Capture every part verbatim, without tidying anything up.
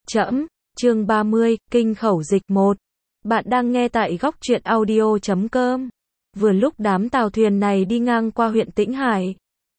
Trẫm, chương ba mươi, Kinh khẩu dịch một. Bạn đang nghe tại góc truyện audio chấm com. Vừa lúc đám tàu thuyền này đi ngang qua huyện Tĩnh Hải,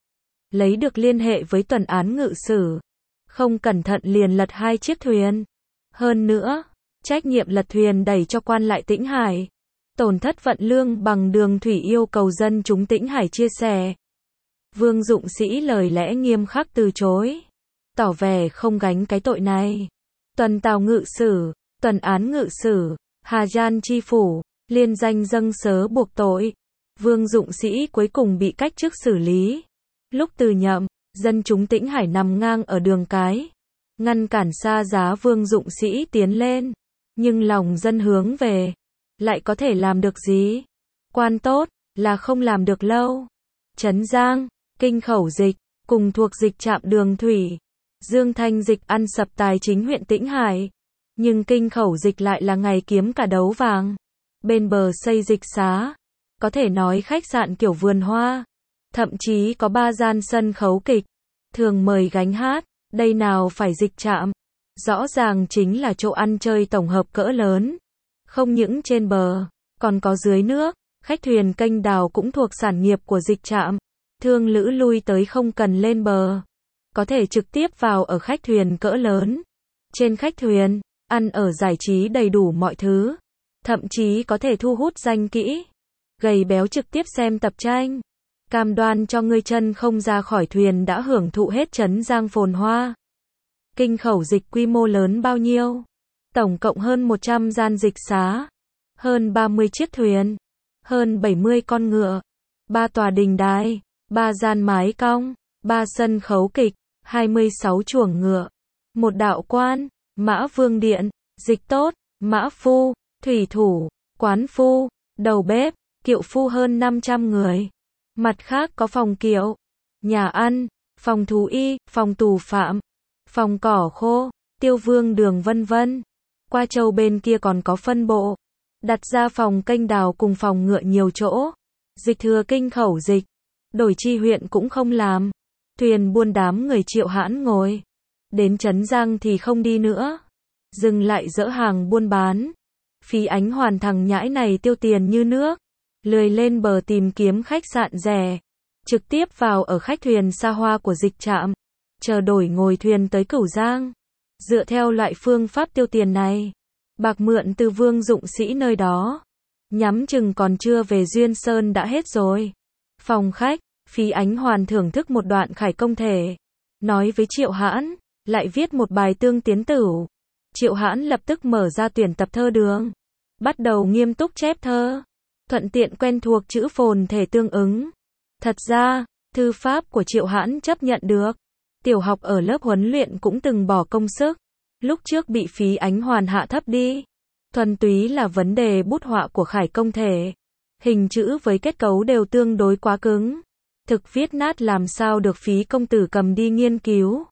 lấy được liên hệ với tuần án ngự sử. Không cẩn thận liền lật hai chiếc thuyền. Hơn nữa, trách nhiệm lật thuyền đẩy cho quan lại Tĩnh Hải. Tổn thất vận lương bằng đường thủy yêu cầu dân chúng Tĩnh Hải chia sẻ. Vương Dụng Sĩ lời lẽ nghiêm khắc từ chối, tỏ vẻ không gánh cái tội này. Tuần tàu ngự sử, tuần án ngự sử, Hà Giang chi phủ, liên danh dâng sớ buộc tội. Vương Dụng Sĩ cuối cùng bị cách chức xử lý. Lúc từ nhậm, dân chúng Tĩnh Hải nằm ngang ở đường cái, ngăn cản xa giá Vương Dụng Sĩ tiến lên. Nhưng lòng dân hướng về, lại có thể làm được gì? Quan tốt, là không làm được lâu. Trấn Giang, Kinh khẩu dịch, cùng thuộc dịch trạm đường thủy. Dương Thanh dịch ăn sập tài chính huyện Tĩnh Hải. Nhưng Kinh khẩu dịch lại là ngày kiếm cả đấu vàng. Bên bờ xây dịch xá, có thể nói khách sạn kiểu vườn hoa. Thậm chí có ba gian sân khấu kịch, thường mời gánh hát. Đây nào phải dịch trạm, rõ ràng chính là chỗ ăn chơi tổng hợp cỡ lớn. Không những trên bờ, còn có dưới nước. Khách thuyền kênh đào cũng thuộc sản nghiệp của dịch trạm. Thương lữ lui tới không cần lên bờ, có thể trực tiếp vào ở khách thuyền cỡ lớn. Trên khách thuyền, ăn ở giải trí đầy đủ mọi thứ. Thậm chí có thể thu hút danh kỹ. Gầy béo trực tiếp xem tập tranh. Cam đoan cho ngươi chân không ra khỏi thuyền đã hưởng thụ hết Trấn Giang phồn hoa. Kinh khẩu dịch quy mô lớn bao nhiêu? Tổng cộng hơn một trăm gian dịch xá, hơn ba mươi chiếc thuyền, hơn bảy mươi con ngựa, ba tòa đình đài, ba gian mái cong, ba sân khấu kịch, hai mươi sáu chuồng ngựa, một đạo quan, mã vương điện, dịch tốt, mã phu, thủy thủ, quán phu, đầu bếp, kiệu phu hơn năm trăm người. Mặt khác có phòng kiệu, nhà ăn, phòng thú y, phòng tù phạm, phòng cỏ khô, tiêu vương đường vân vân. Qua châu bên kia còn có phân bộ, đặt ra phòng kênh đào cùng phòng ngựa nhiều chỗ. Dịch thừa kinh khẩu dịch, đổi chi huyện cũng không làm. Thuyền buôn đám người Triệu Hãn ngồi. Đến Trấn Giang thì không đi nữa. Dừng lại dỡ hàng buôn bán. Phí Ánh Hoàn thằng nhãi này tiêu tiền như nước. Lười lên bờ tìm kiếm khách sạn rẻ. Trực tiếp vào ở khách thuyền xa hoa của dịch trạm. Chờ đổi ngồi thuyền tới Cửu Giang. Dựa theo loại phương pháp tiêu tiền này, bạc mượn từ Vương Dụng Sĩ nơi đó, nhắm chừng còn chưa về Duyên Sơn đã hết rồi. Phòng khách, Phí Ánh Hoàn thưởng thức một đoạn khải công thể, nói với Triệu Hãn, lại viết một bài tương tiến tửu. Triệu Hãn lập tức mở ra tuyển tập thơ đường, bắt đầu nghiêm túc chép thơ, thuận tiện quen thuộc chữ phồn thể tương ứng. Thật ra, thư pháp của Triệu Hãn chấp nhận được. Tiểu học ở lớp huấn luyện cũng từng bỏ công sức, lúc trước bị Phí Ánh Hoàn hạ thấp đi. Thuần túy là vấn đề bút họa của khải công thể. Hình chữ với kết cấu đều tương đối quá cứng. Thực viết nát làm sao được Phí công tử cầm đi nghiên cứu.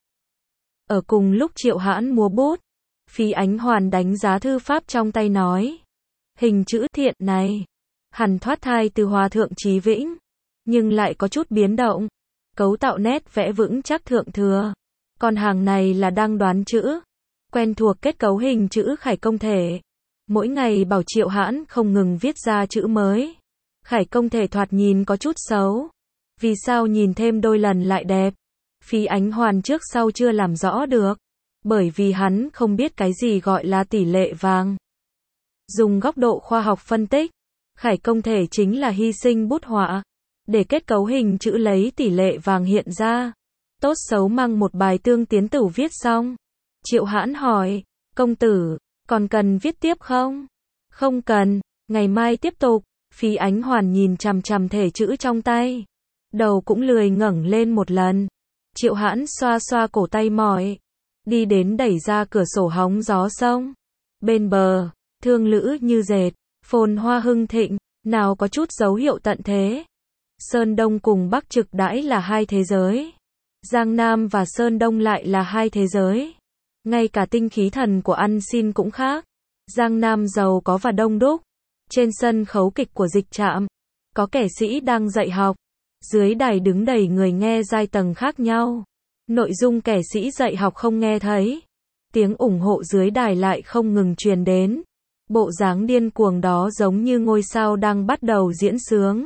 Ở cùng lúc Triệu Hãn múa bút, Phí Ánh Hoàn đánh giá thư pháp trong tay nói. Hình chữ thiện này, hẳn thoát thai từ Hòa Thượng Chí Vĩnh, nhưng lại có chút biến động. Cấu tạo nét vẽ vững chắc thượng thừa. Còn hàng này là đang đoán chữ. Quen thuộc kết cấu hình chữ khải công thể. Mỗi ngày bảo Triệu Hãn không ngừng viết ra chữ mới. Khải công thể thoạt nhìn có chút xấu. Vì sao nhìn thêm đôi lần lại đẹp? Phí Ánh Hoàn trước sau chưa làm rõ được. Bởi vì hắn không biết cái gì gọi là tỷ lệ vàng. Dùng góc độ khoa học phân tích, khải công thể chính là hy sinh bút họa. Để kết cấu hình chữ lấy tỷ lệ vàng hiện ra. Tốt xấu mang một bài tương tiến tửu viết xong. Triệu Hãn hỏi, công tử, còn cần viết tiếp không? Không cần, ngày mai tiếp tục. Phí Ánh Hoàn nhìn chằm chằm thể chữ trong tay. Đầu cũng lười ngẩng lên một lần. Triệu Hãn xoa xoa cổ tay mỏi. Đi đến đẩy ra cửa sổ hóng gió sông. Bên bờ, thương lữ như dệt, phồn hoa hưng thịnh, nào có chút dấu hiệu tận thế. Sơn Đông cùng Bắc trực đãi là hai thế giới. Giang Nam và Sơn Đông lại là hai thế giới. Ngay cả tinh khí thần của ăn xin cũng khác. Giang Nam giàu có và đông đúc. Trên sân khấu kịch của dịch trạm, có kẻ sĩ đang dạy học. Dưới đài đứng đầy người nghe giai tầng khác nhau. Nội dung kẻ sĩ dạy học không nghe thấy. tiếng ủng hộ dưới đài lại không ngừng truyền đến. Bộ dáng điên cuồng đó giống như ngôi sao đang bắt đầu diễn sướng.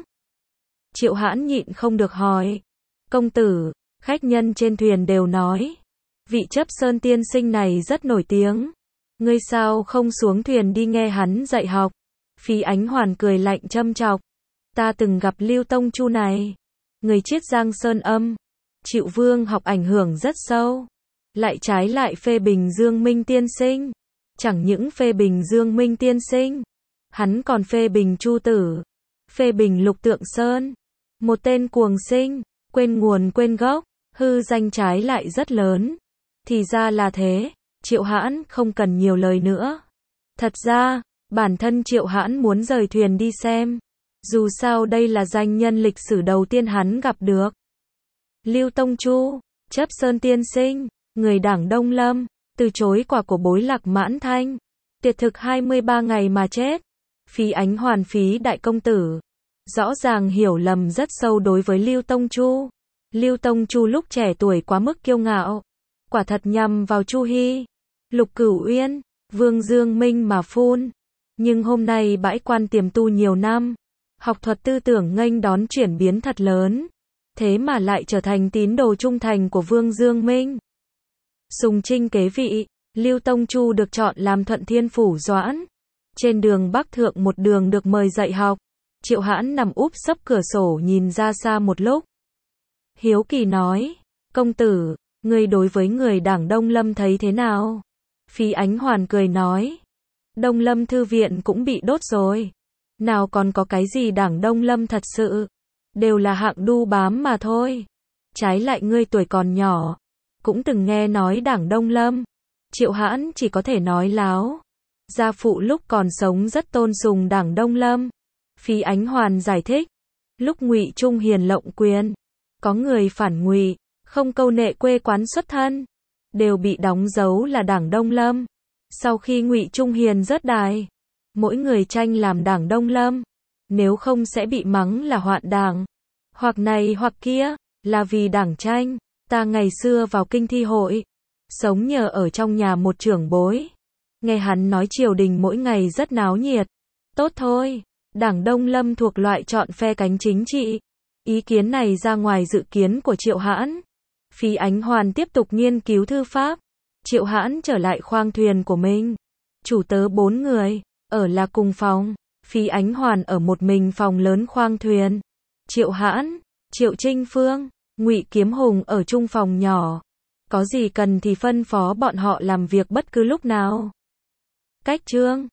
Triệu Hãn nhịn không được hỏi. Công tử, khách nhân trên thuyền đều nói. Vị chấp sơn tiên sinh này rất nổi tiếng. Ngươi sao không xuống thuyền đi nghe hắn dạy học? Phí Ánh Hoàn cười lạnh châm chọc. Ta từng gặp Lưu Tông Chu này. Người Chiết Giang Sơn Âm. Triệu Vương học ảnh hưởng rất sâu. Lại trái lại phê bình Dương Minh tiên sinh. Chẳng những phê bình Dương Minh tiên sinh. Hắn còn phê bình Chu Tử. Phê bình Lục Tượng Sơn. Một tên cuồng sinh. Quên nguồn quên gốc. Hư danh trái lại rất lớn. Thì ra là thế. Triệu Hãn không cần nhiều lời nữa. Thật ra, bản thân Triệu Hãn muốn rời thuyền đi xem. Dù sao đây là danh nhân lịch sử đầu tiên hắn gặp được. Lưu Tông Chu, chấp sơn tiên sinh, người đảng Đông Lâm, từ chối quả của bối Lạc Mãn Thanh. Tuyệt thực hai mươi ba ngày mà chết. Phí Ánh Hoàn phí đại công tử. Rõ ràng hiểu lầm rất sâu đối với Lưu Tông Chu. Lưu Tông Chu lúc trẻ tuổi quá mức kiêu ngạo. Quả thật nhằm vào Chu Hy, Lục Cửu Uyên, Vương Dương Minh mà phun. Nhưng hôm nay bãi quan tiềm tu nhiều năm. Học thuật tư tưởng nghênh đón chuyển biến thật lớn. Thế mà lại trở thành tín đồ trung thành của Vương Dương Minh. Sùng trinh kế vị, Lưu Tông Chu được chọn làm Thuận Thiên Phủ Doãn. Trên đường Bắc Thượng một đường được mời dạy học. Triệu Hãn nằm úp sấp cửa sổ nhìn ra xa một lúc. Hiếu kỳ nói, công tử, ngươi đối với người đảng Đông Lâm thấy thế nào? Phí Ánh Hoàn cười nói, Đông Lâm thư viện cũng bị đốt rồi. Nào còn có cái gì đảng Đông Lâm thật sự. Đều là hạng đu bám mà thôi. Trái lại ngươi tuổi còn nhỏ. Cũng từng nghe nói đảng Đông Lâm. Triệu Hãn chỉ có thể nói láo. Gia phụ lúc còn sống rất tôn sùng đảng Đông Lâm. Phí Ánh Hoàn giải thích. Lúc Ngụy Trung Hiền lộng quyền. Có người phản Ngụy, không câu nệ quê quán xuất thân. Đều bị đóng dấu là đảng Đông Lâm. Sau khi Ngụy Trung Hiền rớt đài. Mỗi người tranh làm đảng Đông Lâm. Nếu không sẽ bị mắng là hoạn đảng. Hoặc này hoặc kia, là vì đảng tranh. Ta ngày xưa vào kinh thi hội. Sống nhờ ở trong nhà một trưởng bối. Nghe hắn nói triều đình mỗi ngày rất náo nhiệt. Tốt thôi, đảng Đông Lâm thuộc loại chọn phe cánh chính trị. Ý kiến này ra ngoài dự kiến của Triệu Hãn. Phí Ánh Hoàn tiếp tục nghiên cứu thư pháp. Triệu Hãn trở lại khoang thuyền của mình. Chủ tớ bốn người, ở là cùng phòng. Phí Ánh Hoàn ở một mình phòng lớn khoang thuyền. Triệu Hãn, Triệu Trinh Phương, Ngụy Kiếm Hùng ở chung phòng nhỏ. Có gì cần thì phân phó bọn họ làm việc bất cứ lúc nào. Cách chương